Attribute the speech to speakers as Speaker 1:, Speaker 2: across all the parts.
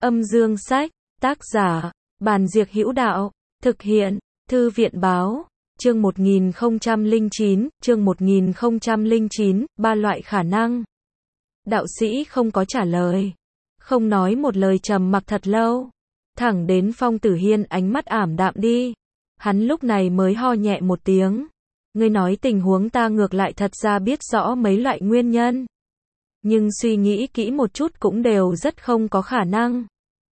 Speaker 1: Âm dương sách, tác giả, Bàn Diệc Hữu Đạo, thực hiện, Thư viện báo, chương 1009, chương 1009, ba loại khả năng. Đạo sĩ không có trả lời, không nói một lời, trầm mặc thật lâu, thẳng đến Phong Tử Hiên ánh mắt ảm đạm đi, hắn lúc này mới ho nhẹ một tiếng. Ngươi nói tình huống ta ngược lại thật ra biết rõ mấy loại nguyên nhân, nhưng suy nghĩ kỹ một chút cũng đều rất không có khả năng.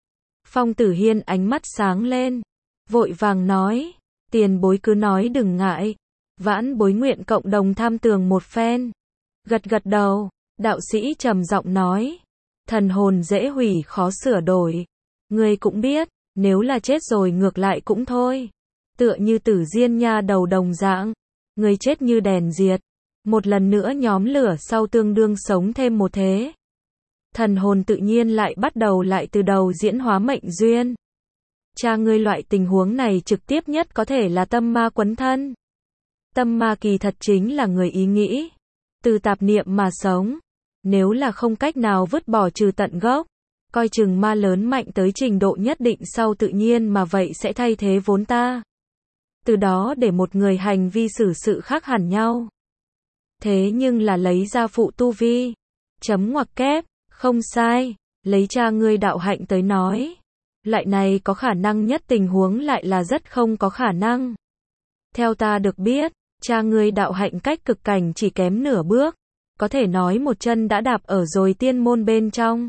Speaker 1: Phong Tử Hiên ánh mắt sáng lên, vội vàng nói, tiền bối cứ nói đừng ngại, vãn bối nguyện cộng đồng tham tường một phen. Gật gật đầu, đạo sĩ trầm giọng nói, thần hồn dễ hủy khó sửa đổi, ngươi cũng biết, nếu là chết rồi ngược lại cũng thôi. Tựa như Tử Diên nha đầu đồng dạng, người chết như đèn diệt, một lần nữa nhóm lửa sau tương đương sống thêm một thế. Thần hồn tự nhiên lại bắt đầu lại từ đầu diễn hóa mệnh duyên. Cha ngươi loại tình huống này trực tiếp nhất có thể là tâm ma quấn thân. Tâm ma kỳ thật chính là người ý nghĩ, từ tạp niệm mà sống. Nếu là không cách nào vứt bỏ trừ tận gốc, coi chừng ma lớn mạnh tới trình độ nhất định sau tự nhiên mà vậy sẽ thay thế vốn ta. Từ đó để một người hành vi xử sự khác hẳn nhau. Thế nhưng là lấy ra phụ tu vi, chấm ngoặc kép, không sai, lấy cha ngươi đạo hạnh tới nói. Loại này có khả năng nhất tình huống lại là rất không có khả năng. Theo ta được biết, cha ngươi đạo hạnh cách cực cảnh chỉ kém nửa bước, có thể nói một chân đã đạp ở rồi tiên môn bên trong.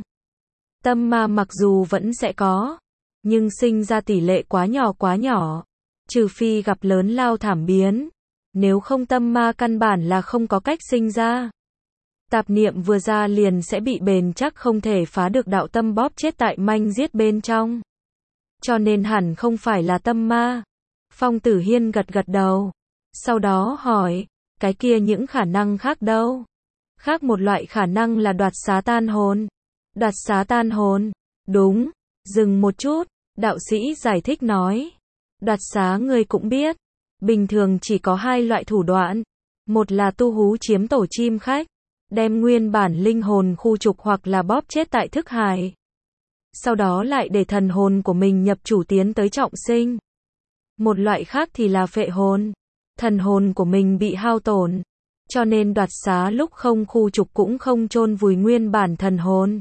Speaker 1: Tâm ma mặc dù vẫn sẽ có, nhưng sinh ra tỷ lệ quá nhỏ, trừ phi gặp lớn lao thảm biến, nếu không tâm ma căn bản là không có cách sinh ra. Tạp niệm vừa ra liền sẽ bị bền chắc không thể phá được đạo tâm bóp chết tại manh giết bên trong. Cho nên hẳn không phải là tâm ma. Phong Tử Hiên gật gật đầu, sau đó hỏi, cái kia những khả năng khác đâu? Khác một loại khả năng là đoạt xá tan hồn. Đoạt xá tan hồn, đúng, dừng một chút, đạo sĩ giải thích nói. Đoạt xá ngươi cũng biết, bình thường chỉ có hai loại thủ đoạn. Một là tu hú chiếm tổ chim khách, đem nguyên bản linh hồn khu trục hoặc là bóp chết tại thức hải. Sau đó lại để thần hồn của mình nhập chủ tiến tới trọng sinh. Một loại khác thì là phệ hồn, thần hồn của mình bị hao tổn, cho nên đoạt xá lúc không khu trục cũng không chôn vùi nguyên bản thần hồn,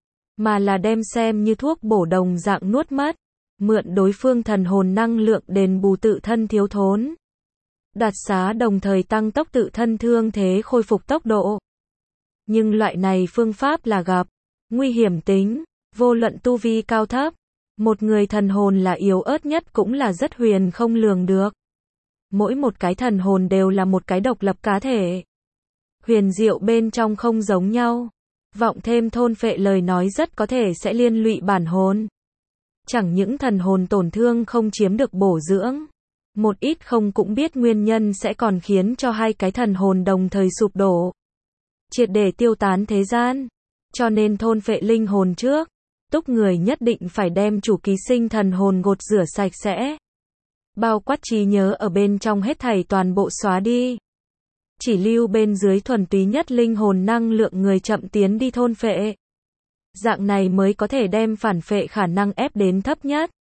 Speaker 1: mà là đem xem như thuốc bổ đồng dạng nuốt mất, mượn đối phương thần hồn năng lượng đền bù tự thân thiếu thốn. Đoạt xá đồng thời tăng tốc tự thân thương thế khôi phục tốc độ. Nhưng loại này phương pháp là gặp nguy hiểm tính, vô luận tu vi cao thấp, một người thần hồn là yếu ớt nhất cũng là rất huyền không lường được. Mỗi một cái thần hồn đều là một cái độc lập cá thể. Huyền diệu bên trong không giống nhau. Vọng thêm thôn phệ lời nói rất có thể sẽ liên lụy bản hồn. Chẳng những thần hồn tổn thương không chiếm được bổ dưỡng, một ít không cũng biết nguyên nhân sẽ còn khiến cho hai cái thần hồn đồng thời sụp đổ, triệt để tiêu tán thế gian. Cho nên thôn phệ linh hồn trước, túc người nhất định phải đem chủ ký sinh thần hồn gột rửa sạch sẽ. Bao quát trí nhớ ở bên trong hết thảy toàn bộ xóa đi. Chỉ lưu bên dưới thuần túy nhất linh hồn năng lượng người chậm tiến đi thôn phệ. Dạng này mới có thể đem phản phệ khả năng ép đến thấp nhất.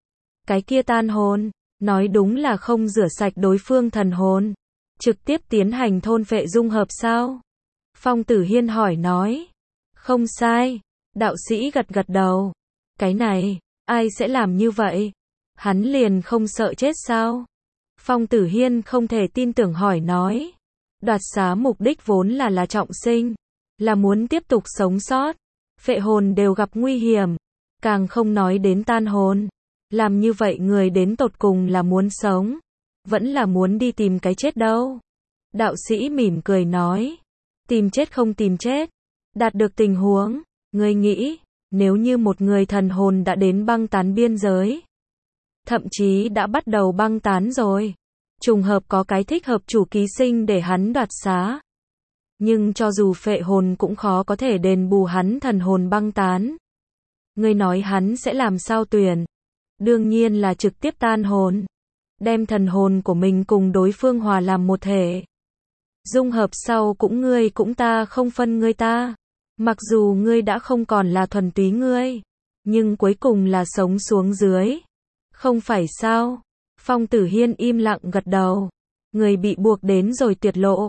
Speaker 1: Cái kia tan hồn, nói đúng là không rửa sạch đối phương thần hồn, trực tiếp tiến hành thôn phệ dung hợp sao? Phong Tử Hiên hỏi nói. Không sai, đạo sĩ gật gật đầu. Cái này, ai sẽ làm như vậy? Hắn liền không sợ chết sao? Phong Tử Hiên không thể tin tưởng hỏi nói. Đoạt xá mục đích vốn là trọng sinh, là muốn tiếp tục sống sót. Phệ hồn đều gặp nguy hiểm, càng không nói đến tan hồn. Làm như vậy người đến tột cùng là muốn sống, vẫn là muốn đi tìm cái chết đâu? Đạo sĩ mỉm cười nói. Tìm chết không tìm chết, đạt được tình huống, ngươi nghĩ, nếu như một người thần hồn đã đến băng tán biên giới, thậm chí đã bắt đầu băng tán rồi, trùng hợp có cái thích hợp chủ ký sinh để hắn đoạt xá. Nhưng cho dù phệ hồn cũng khó có thể đền bù hắn thần hồn băng tán. Ngươi nói hắn sẽ làm sao tuyển? Đương nhiên là trực tiếp tan hồn, đem thần hồn của mình cùng đối phương hòa làm một thể. Dung hợp sau cũng ngươi cũng ta không phân ngươi ta. Mặc dù ngươi đã không còn là thuần túy ngươi, nhưng cuối cùng là sống xuống dưới. Không phải sao? Phong Tử Hiên im lặng gật đầu. Người bị buộc đến rồi tuyệt lộ.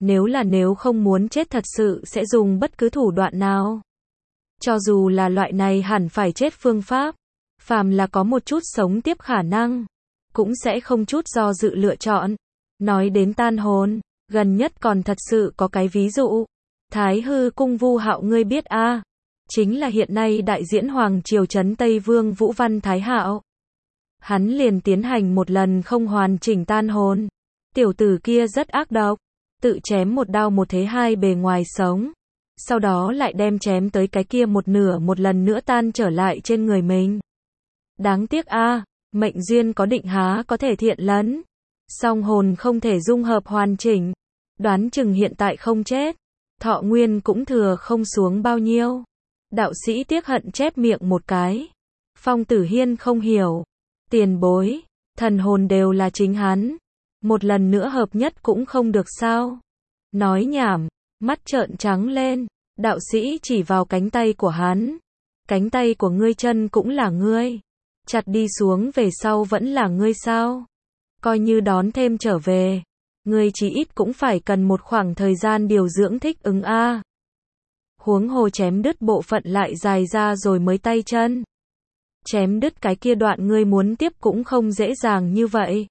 Speaker 1: Nếu không muốn chết thật sự sẽ dùng bất cứ thủ đoạn nào. Cho dù là loại này hẳn phải chết phương pháp. Phàm là có một chút sống tiếp khả năng. Cũng sẽ không chút do dự lựa chọn. Nói đến tan hồn, gần nhất còn thật sự có cái ví dụ. Thái Hư Cung Vu Hạo ngươi biết a? Chính là hiện nay đại diễn Hoàng Triều Trấn Tây Vương Vũ Văn Thái Hạo. Hắn liền tiến hành một lần không hoàn chỉnh tan hồn. Tiểu tử kia rất ác độc. Tự chém một đao một thế hai bề ngoài sống. Sau đó lại đem chém tới cái kia một nửa một lần nữa tan trở lại trên người mình. Đáng tiếc a, mệnh duyên có định há có thể thiện lẫn. Song hồn không thể dung hợp hoàn chỉnh. Đoán chừng hiện tại không chết. Thọ nguyên cũng thừa không xuống bao nhiêu. Đạo sĩ tiếc hận chép miệng một cái. Phong Tử Hiên không hiểu. Tiền bối, thần hồn đều là chính hắn. Một lần nữa hợp nhất cũng không được sao? Nói nhảm, mắt trợn trắng lên. Đạo sĩ chỉ vào cánh tay của hắn. Cánh tay của ngươi chân cũng là ngươi. Chặt đi xuống về sau vẫn là ngươi sao? Coi như đón thêm trở về. Ngươi chí ít cũng phải cần một khoảng thời gian điều dưỡng thích ứng a. Huống hồ chém đứt bộ phận lại dài ra rồi mới tay chân. Chém đứt cái kia đoạn ngươi muốn tiếp cũng không dễ dàng như vậy.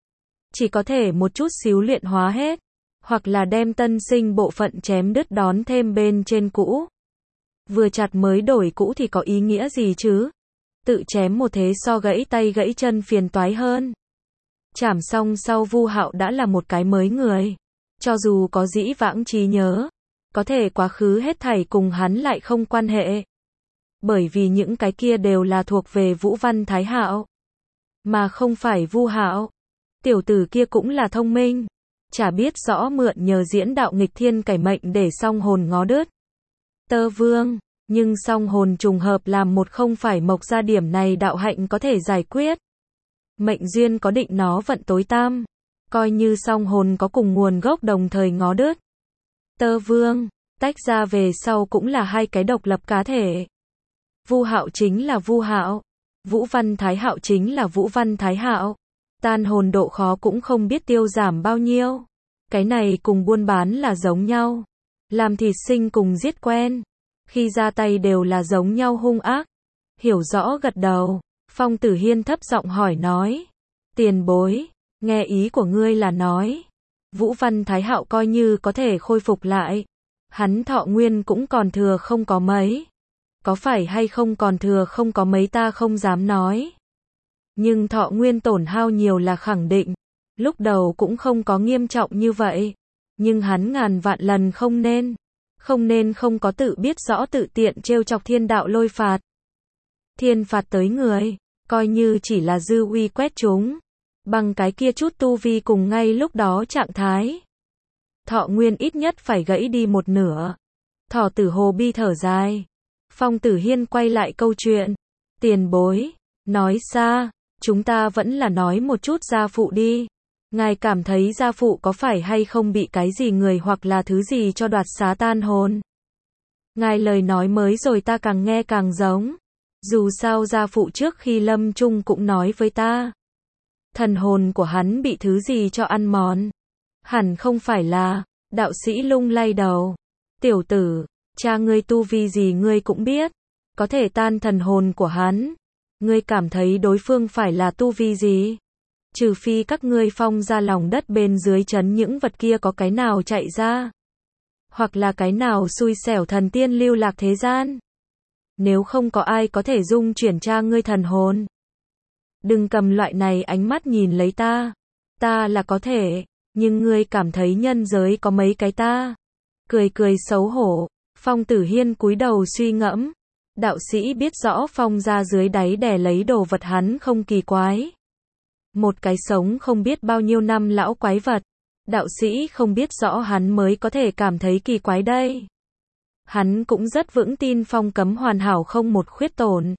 Speaker 1: Chỉ có thể một chút xíu luyện hóa hết. Hoặc là đem tân sinh bộ phận chém đứt đón thêm bên trên cũ. Vừa chặt mới đổi cũ thì có ý nghĩa gì chứ? Tự chém một thế so gãy tay gãy chân phiền toái hơn. Chảm xong sau Vu Hạo đã là một cái mới người. Cho dù có dĩ vãng trí nhớ. Có thể quá khứ hết thảy cùng hắn lại không quan hệ. Bởi vì những cái kia đều là thuộc về Vũ Văn Thái Hạo. Mà không phải Vu Hạo. Tiểu tử kia cũng là thông minh. Chả biết rõ mượn nhờ diễn đạo nghịch thiên cải mệnh để song hồn ngó đứt. Tơ Vương. Nhưng song hồn trùng hợp làm một không phải mộc ra điểm này đạo hạnh có thể giải quyết. Mệnh duyên có định nó vận tối tam. Coi như song hồn có cùng nguồn gốc đồng thời ngó đứt. Tơ Vương, tách ra về sau cũng là hai cái độc lập cá thể. Vu Hạo chính là Vu Hạo. Vũ Văn Thái Hạo chính là Vũ Văn Thái Hạo. Tan hồn độ khó cũng không biết tiêu giảm bao nhiêu. Cái này cùng buôn bán là giống nhau. Làm thịt sinh cùng giết quen. Khi ra tay đều là giống nhau hung ác. Hiểu rõ gật đầu. Phong Tử Hiên thấp giọng hỏi nói. Tiền bối, nghe ý của ngươi là nói. Vũ Văn Thái Hạo coi như có thể khôi phục lại. Hắn thọ nguyên cũng còn thừa không có mấy. Có phải hay không còn thừa không có mấy ta không dám nói. Nhưng thọ nguyên tổn hao nhiều là khẳng định. Lúc đầu cũng không có nghiêm trọng như vậy. Nhưng hắn ngàn vạn lần không nên. Không có tự biết rõ tự tiện trêu chọc thiên đạo lôi phạt. Thiên phạt tới người, coi như chỉ là dư uy quét chúng. Bằng cái kia chút tu vi cùng ngay lúc đó trạng thái. Thọ nguyên ít nhất phải gãy đi một nửa. Thỏ Tử Hồ bi thở dài. Phong Tử Hiên quay lại câu chuyện. Tiền bối, nói xa, chúng ta vẫn là nói một chút gia phụ đi. Ngài cảm thấy gia phụ có phải hay không bị cái gì người hoặc là thứ gì cho đoạt xá tan hồn? Ngài lời nói mới rồi ta càng nghe càng giống. Dù sao gia phụ trước khi lâm chung cũng nói với ta. Thần hồn của hắn bị thứ gì cho ăn mòn. Hẳn không phải là, đạo sĩ lung lay đầu. Tiểu tử, cha ngươi tu vi gì ngươi cũng biết. Có thể tan thần hồn của hắn. Ngươi cảm thấy đối phương phải là tu vi gì? Trừ phi các ngươi phong ra lòng đất bên dưới chấn những vật kia có cái nào chạy ra. Hoặc là cái nào xui xẻo thần tiên lưu lạc thế gian. Nếu không có ai có thể dung chuyển cha ngươi thần hồn. Đừng cầm loại này ánh mắt nhìn lấy ta. Ta là có thể, nhưng ngươi cảm thấy nhân giới có mấy cái ta. Cười xấu hổ. Phong Tử Hiên cúi đầu suy ngẫm. Đạo sĩ biết rõ phong ra dưới đáy đè lấy đồ vật hắn không kỳ quái. Một cái sống không biết bao nhiêu năm lão quái vật. Đạo sĩ không biết rõ hắn mới có thể cảm thấy kỳ quái đây. Hắn cũng rất vững tin phong cấm hoàn hảo không một khuyết tổn.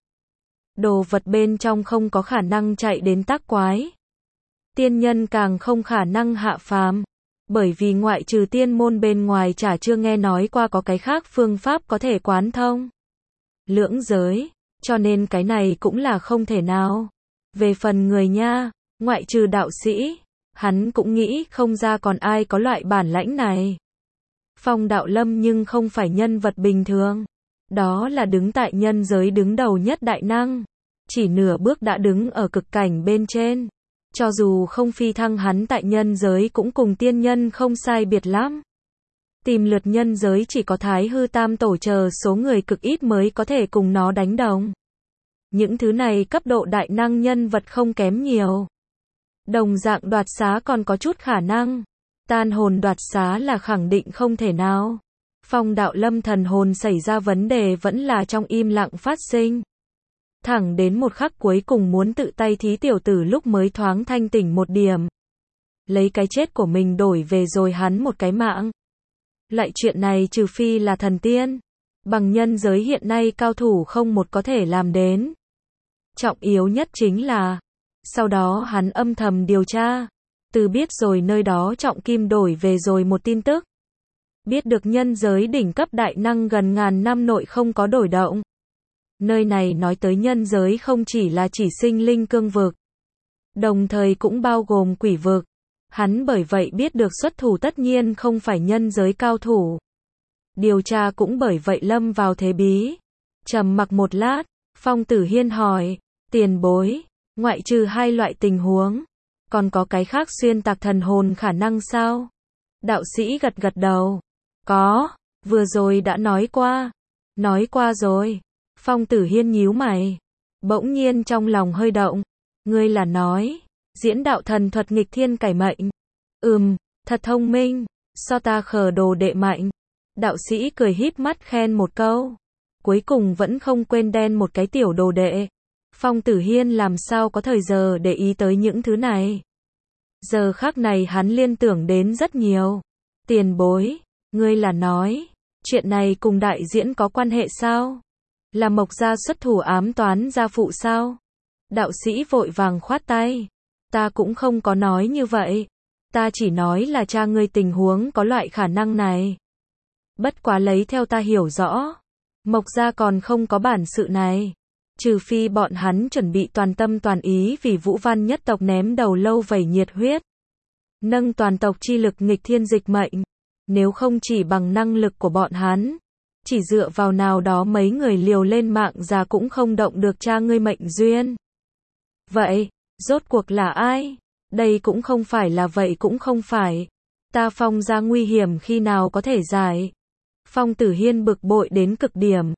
Speaker 1: Đồ vật bên trong không có khả năng chạy đến tác quái. Tiên nhân càng không khả năng hạ phàm. Bởi vì ngoại trừ tiên môn bên ngoài chả chưa nghe nói qua có cái khác phương pháp có thể quán thông. Lưỡng giới, cho nên cái này cũng là không thể nào. Về phần người nha, ngoại trừ đạo sĩ, hắn cũng nghĩ không ra còn ai có loại bản lãnh này. Phong Đạo Lâm nhưng không phải nhân vật bình thường. Đó là đứng tại nhân giới đứng đầu nhất đại năng. Chỉ nửa bước đã đứng ở cực cảnh bên trên. Cho dù không phi thăng hắn tại nhân giới cũng cùng tiên nhân không sai biệt lắm. Tìm lượt nhân giới chỉ có Thái Hư Tam Tổ chờ số người cực ít mới có thể cùng nó đánh đồng. Những thứ này cấp độ đại năng nhân vật không kém nhiều. Đồng dạng đoạt xá còn có chút khả năng. Tan hồn đoạt xá là khẳng định không thể nào. Phong Đạo Lâm thần hồn xảy ra vấn đề vẫn là trong im lặng phát sinh. Thẳng đến một khắc cuối cùng muốn tự tay thí tiểu tử lúc mới thoáng thanh tỉnh một điểm. Lấy cái chết của mình đổi về rồi hắn một cái mạng. Lại chuyện này trừ phi là thần tiên. Bằng nhân giới hiện nay cao thủ không một có thể làm đến. Trọng yếu nhất chính là, sau đó hắn âm thầm điều tra. Từ biết rồi nơi đó trọng kim đổi về rồi một tin tức. Biết được nhân giới đỉnh cấp đại năng gần ngàn năm nội không có đổi động. Nơi này nói tới nhân giới không chỉ là chỉ sinh linh cương vực. Đồng thời cũng bao gồm quỷ vực. Hắn bởi vậy biết được xuất thủ tất nhiên không phải nhân giới cao thủ. Điều tra cũng bởi vậy lâm vào thế bí. Trầm mặc một lát, Phong Tử Hiên hỏi, tiền bối, ngoại trừ hai loại tình huống, còn có cái khác xuyên tạc thần hồn khả năng sao? Đạo sĩ gật gật đầu. Có, vừa rồi đã nói qua. Nói qua rồi. Phong Tử Hiên nhíu mày. Bỗng nhiên trong lòng hơi động. Ngươi là nói, diễn đạo thần thuật nghịch thiên cải mệnh. Thật thông minh, so ta khờ đồ đệ mạnh. Đạo sĩ cười híp mắt khen một câu. Cuối cùng vẫn không quên đen một cái tiểu đồ đệ. Phong Tử Hiên làm sao có thời giờ để ý tới những thứ này. Giờ khắc này hắn liên tưởng đến rất nhiều. Tiền bối, ngươi là nói, chuyện này cùng đại diễn có quan hệ sao? Là Mộc gia xuất thủ ám toán gia phụ sao? Đạo sĩ vội vàng khoát tay. Ta cũng không có nói như vậy. Ta chỉ nói là cha ngươi tình huống có loại khả năng này. Bất quá lấy theo ta hiểu rõ, Mộc gia còn không có bản sự này. Trừ phi bọn hắn chuẩn bị toàn tâm toàn ý vì Vũ Văn nhất tộc ném đầu lâu vẩy nhiệt huyết. Nâng toàn tộc chi lực nghịch thiên dịch mệnh. Nếu không chỉ bằng năng lực của bọn hắn, chỉ dựa vào nào đó mấy người liều lên mạng già cũng không động được cha ngươi mệnh duyên. Vậy, rốt cuộc là ai? Đây cũng không phải là vậy cũng không phải. Ta Phong gia nguy hiểm khi nào có thể giải. Phong Tử Hiên bực bội đến cực điểm.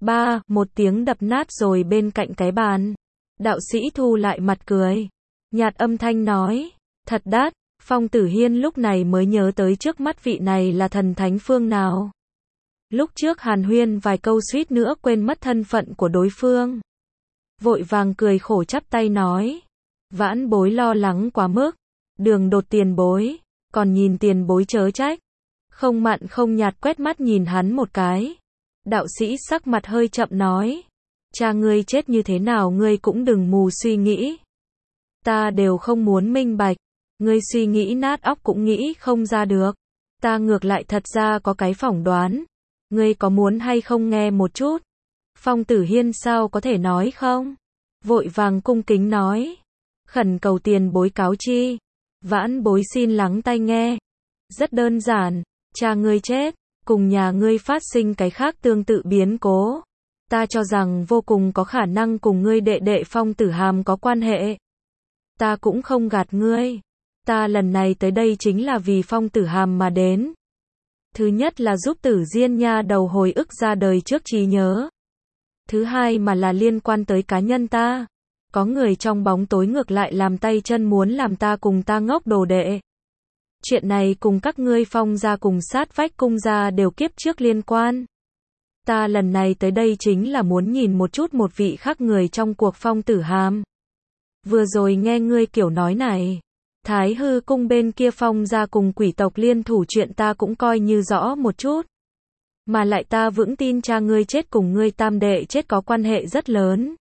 Speaker 1: Một tiếng đập nát rồi bên cạnh cái bàn. Đạo sĩ thu lại mặt cười. Nhạt âm thanh nói. Thật đắt. Phong Tử Hiên lúc này mới nhớ tới trước mắt vị này là thần thánh phương nào. Lúc trước hàn huyên vài câu suýt nữa quên mất thân phận của đối phương. Vội vàng cười khổ chắp tay nói. Vãn bối lo lắng quá mức. Đường Đột tiền bối. Còn nhìn tiền bối chớ trách. Không mặn không nhạt quét mắt nhìn hắn một cái. Đạo sĩ sắc mặt hơi chậm nói. Cha ngươi chết như thế nào ngươi cũng đừng mù suy nghĩ. Ta đều không muốn minh bạch. Ngươi suy nghĩ nát óc cũng nghĩ không ra được. Ta ngược lại thật ra có cái phỏng đoán. Ngươi có muốn hay không nghe một chút? Phong Tử Hiên sao có thể nói không? Vội vàng cung kính nói. Khẩn cầu tiền bối cáo chi. Vãn bối xin lắng tai nghe. Rất đơn giản. Cha ngươi chết. Cùng nhà ngươi phát sinh cái khác tương tự biến cố. Ta cho rằng vô cùng có khả năng cùng ngươi đệ đệ Phong Tử Hàm có quan hệ. Ta cũng không gạt ngươi. Ta lần này tới đây chính là vì Phong Tử Hàm mà đến. Thứ nhất là giúp Tử Diên nha đầu hồi ức ra đời trước trí nhớ. Thứ hai mà là liên quan tới cá nhân ta. Có người trong bóng tối ngược lại làm tay chân muốn làm ta cùng ta ngốc đồ đệ. Chuyện này cùng các ngươi Phong gia cùng sát vách cung gia đều kiếp trước liên quan. Ta lần này tới đây chính là muốn nhìn một chút một vị khác người trong cuộc Phong Tử Hàm. Vừa rồi nghe ngươi kiểu nói này. Thái Hư cung bên kia Phong gia cùng quỷ tộc liên thủ chuyện ta cũng coi như rõ một chút. Mà lại ta vững tin cha ngươi chết cùng ngươi tam đệ chết có quan hệ rất lớn.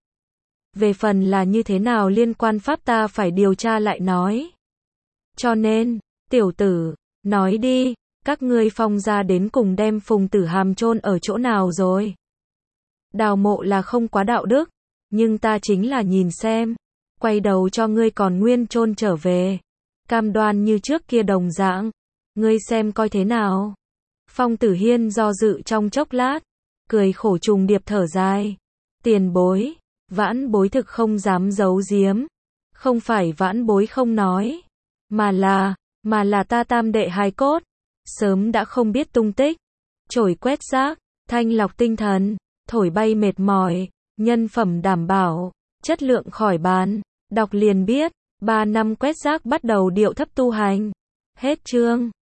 Speaker 1: Về phần là như thế nào liên quan pháp ta phải điều tra lại nói. Cho nên, tiểu tử, nói đi, các ngươi Phong gia đến cùng đem Phùng Tử Hàm chôn ở chỗ nào rồi? Đào mộ là không quá đạo đức, nhưng ta chính là nhìn xem, quay đầu cho ngươi còn nguyên chôn trở về. Cam đoan như trước kia đồng dạng, ngươi xem coi thế nào. Phong Tử Hiên do dự trong chốc lát, cười khổ trùng điệp thở dài. Tiền bối, vãn bối thực không dám giấu giếm. Không phải vãn bối không nói, mà là ta tam đệ hài cốt, sớm đã không biết tung tích. Chổi quét rác, thanh lọc tinh thần, thổi bay mệt mỏi, nhân phẩm đảm bảo, chất lượng khỏi bàn. Đọc liền biết, 3 năm quét rác bắt đầu điệu thấp tu hành. Hết chương.